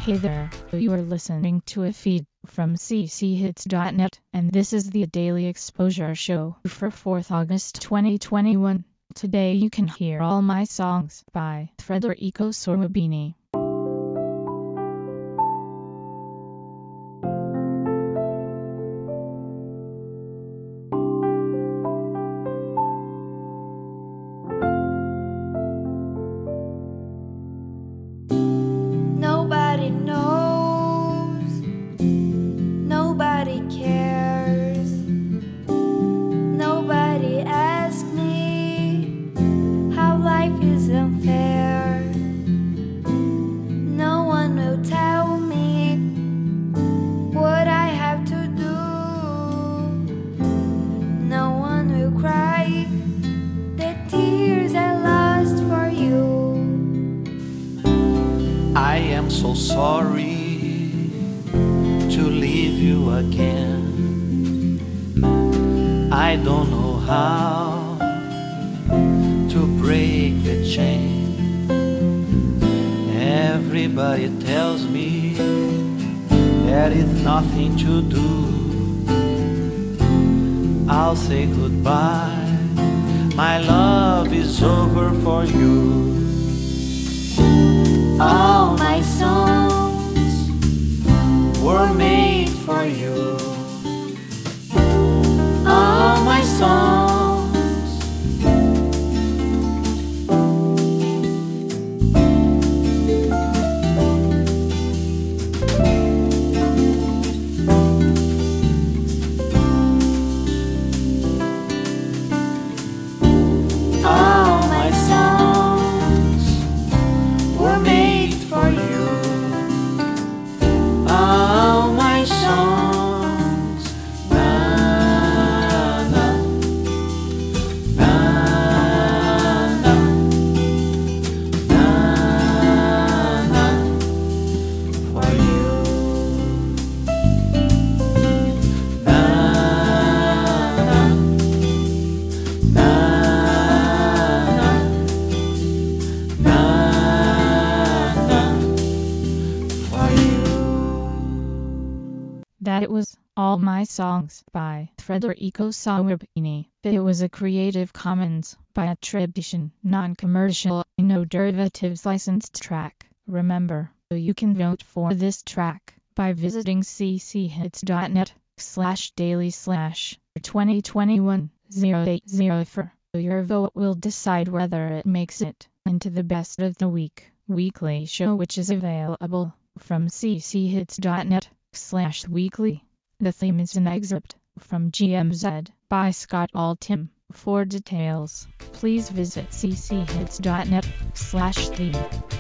Hey there, you are listening to a feed from cchits.net, and this is the Daily Exposure Show for 4th August 2021. Today you can hear All My Songs by Federico Sorabini. Nobody knows, nobody cares, nobody asks me how life is unfair. No one will tell me what I have to do. No one will cry the tears I lost for you. I am so sorry to leave you again. I don't know how to break the chain. Everybody tells me there is nothing to do. I'll say goodbye, my love is over for you. All my songs were made for you. All my songs. All my songs were made for you. All my songs, na na na na na na for you. Na na na na na for you. That was All My Songs by Federico Sorabini. It was a Creative Commons by attribution, non-commercial, no derivatives licensed track. Remember, you can vote for this track by visiting cchits.net/daily/2021-080. Your vote will decide whether it makes it into the Best of the Week weekly show, which is available from cchits.net/weekly. The theme is an excerpt from GMZ by Scott Altham. For details, please visit cchits.net/theme.